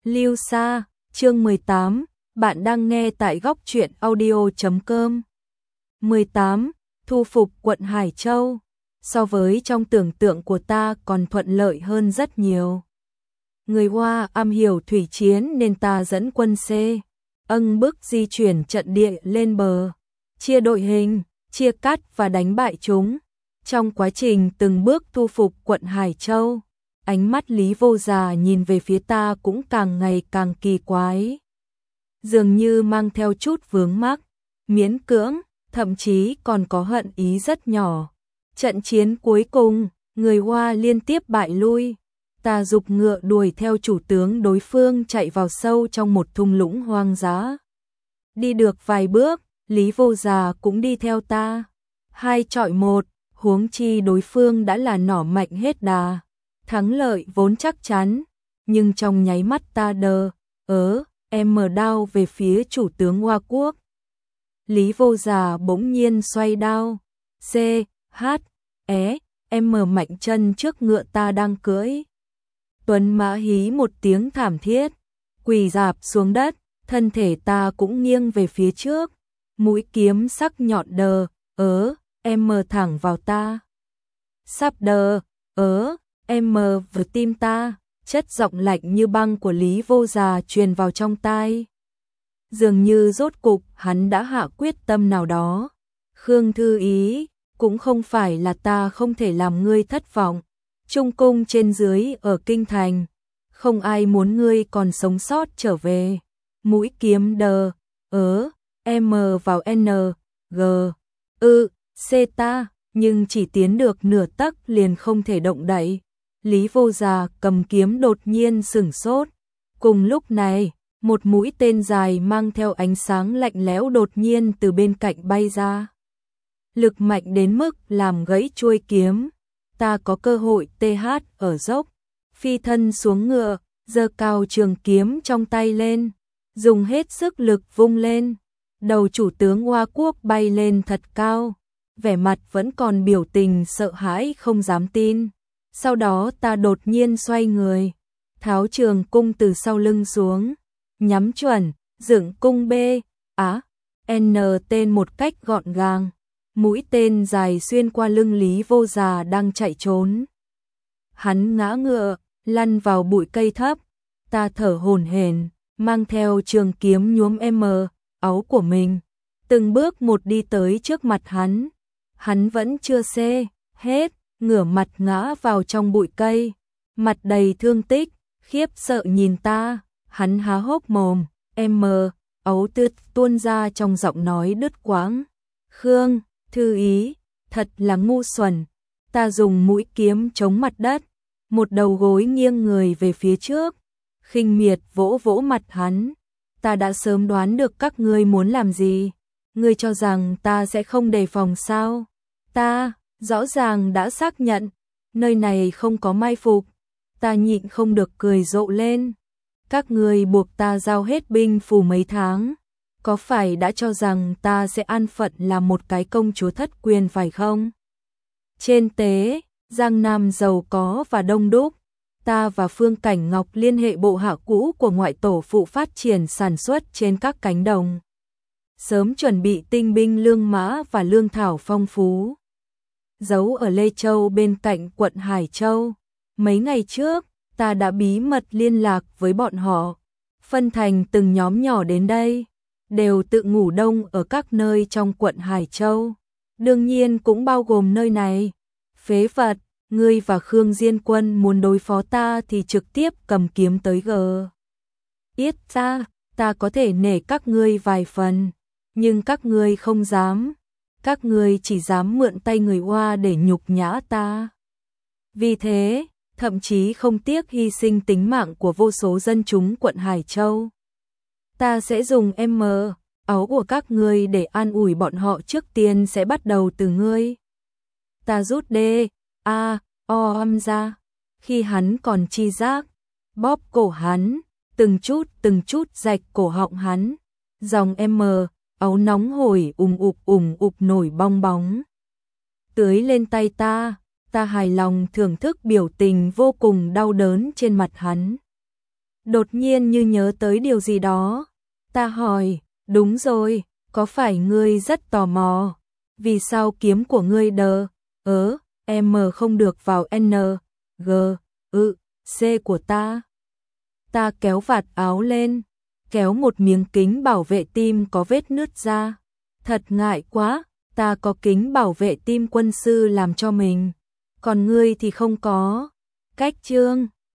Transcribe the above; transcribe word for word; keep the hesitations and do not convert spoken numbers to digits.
Lưu Sa, chương mười tám, bạn đang nghe tại góc truyện audio chấm com. mười tám. Thu phục quận Hải Châu. So với trong tưởng tượng của ta còn thuận lợi hơn rất nhiều. Người Hoa am hiểu thủy chiến nên ta dẫn quân C. Âng bức di chuyển trận địa lên bờ, chia đội hình, chia cắt và đánh bại chúng. Trong quá trình từng bước thu phục quận Hải Châu, ánh mắt Lý Vô Già nhìn về phía ta cũng càng ngày càng kỳ quái. Dường như mang theo chút vướng mắc, miễn cưỡng, thậm chí còn có hận ý rất nhỏ. Trận chiến cuối cùng, người Hoa liên tiếp bại lui. Ta giục ngựa đuổi theo chủ tướng đối phương chạy vào sâu trong một thung lũng hoang dã. Đi được vài bước, Lý Vô Già cũng đi theo ta. Hai chọi một, huống chi đối phương đã là nỏ mạnh hết đà. Thắng lợi vốn chắc chắn, nhưng trong nháy mắt ta đờ, ớ, em mở đao về phía chủ tướng Hoa Quốc. Lý Vô Già bỗng nhiên xoay đao. C, H, é, em mở mạnh chân trước ngựa ta đang cưỡi. Tuấn mã hí một tiếng thảm thiết, quỳ rạp xuống đất, thân thể ta cũng nghiêng về phía trước. Mũi kiếm sắc nhọn đờ, ớ, em mở thẳng vào ta. Sắp đờ, ớ, em mở vào tim ta, chất giọng lạnh như băng của Lý Vô Già truyền vào trong tai. Dường như rốt cục hắn đã hạ quyết tâm nào đó. Khương Thư Ý, cũng không phải là ta không thể làm ngươi thất vọng. Trung cung trên dưới ở kinh thành, không ai muốn ngươi còn sống sót trở về. Mũi kiếm đờ, ớ, M vào N, G, ư, C ta, nhưng chỉ tiến được nửa tấc liền không thể động đậy. Lý Vô Già cầm kiếm đột nhiên sửng sốt. Cùng lúc này, một mũi tên dài mang theo ánh sáng lạnh lẽo đột nhiên từ bên cạnh bay ra. Lực mạnh đến mức làm gãy chuôi kiếm. Ta có cơ hội T H ở dốc, phi thân xuống ngựa, giơ cao trường kiếm trong tay lên, dùng hết sức lực vung lên. Đầu chủ tướng Hoa Quốc bay lên thật cao, vẻ mặt vẫn còn biểu tình sợ hãi không dám tin. Sau đó ta đột nhiên xoay người, tháo trường cung từ sau lưng xuống, nhắm chuẩn, dựng cung B, Á, N tên một cách gọn gàng. Mũi tên dài xuyên qua lưng Lý Vô Già đang chạy trốn. Hắn ngã ngựa, lăn vào bụi cây thấp. Ta thở hổn hển, mang theo trường kiếm nhuốm M, áo của mình, từng bước một đi tới trước mặt hắn. Hắn vẫn chưa xê hết, ngửa mặt ngã vào trong bụi cây, mặt đầy thương tích, khiếp sợ nhìn ta. Hắn há hốc mồm, M, áo tướt tuôn ra trong giọng nói đứt quãng. Khương Thư Ý, thật là ngu xuẩn. Ta dùng mũi kiếm chống mặt đất, một đầu gối nghiêng người về phía trước, khinh miệt vỗ vỗ mặt hắn. Ta đã sớm đoán được các ngươi muốn làm gì. Ngươi cho rằng ta sẽ không đề phòng sao? Ta, rõ ràng đã xác nhận, nơi này không có mai phục. Ta nhịn không được cười rộ lên. Các ngươi buộc ta giao hết binh phù mấy tháng. Có phải đã cho rằng ta sẽ an phận làm một cái công chúa thất quyền phải không? Trên tế, Giang Nam giàu có và đông đúc. Ta và Phương Cảnh Ngọc liên hệ bộ hạ cũ của ngoại tổ phụ phát triển sản xuất trên các cánh đồng. Sớm chuẩn bị tinh binh lương mã và lương thảo phong phú. Giấu ở Lê Châu bên cạnh quận Hải Châu. Mấy ngày trước, ta đã bí mật liên lạc với bọn họ. Phân thành từng nhóm nhỏ đến đây. Đều tự ngủ đông ở các nơi trong quận Hải Châu. Đương nhiên cũng bao gồm nơi này. Phế vật, ngươi và Khương Diên Quân muốn đối phó ta thì trực tiếp cầm kiếm tới G. Yết ra, ta có thể nể các ngươi vài phần, nhưng các ngươi không dám. Các ngươi chỉ dám mượn tay người Hoa để nhục nhã ta. Vì thế, thậm chí không tiếc hy sinh tính mạng của vô số dân chúng quận Hải Châu. Ta sẽ dùng M, áo của các ngươi để an ủi bọn họ, trước tiên sẽ bắt đầu từ ngươi. Ta rút D, A, O âm ra, khi hắn còn chi giác, bóp cổ hắn, từng chút từng chút rạch cổ họng hắn. Dòng M, áo nóng hổi ùm ụp ùm ụp nổi bong bóng. Tưới lên tay ta, ta hài lòng thưởng thức biểu tình vô cùng đau đớn trên mặt hắn. Đột nhiên như nhớ tới điều gì đó. Ta hỏi, đúng rồi, có phải ngươi rất tò mò? Vì sao kiếm của ngươi đờ, ớ, M không được vào N, G, ư, C của ta? Ta kéo vạt áo lên, kéo một miếng kính bảo vệ tim có vết nứt ra. Thật ngại quá, ta có kính bảo vệ tim quân sư làm cho mình, còn ngươi thì không có. Cách chương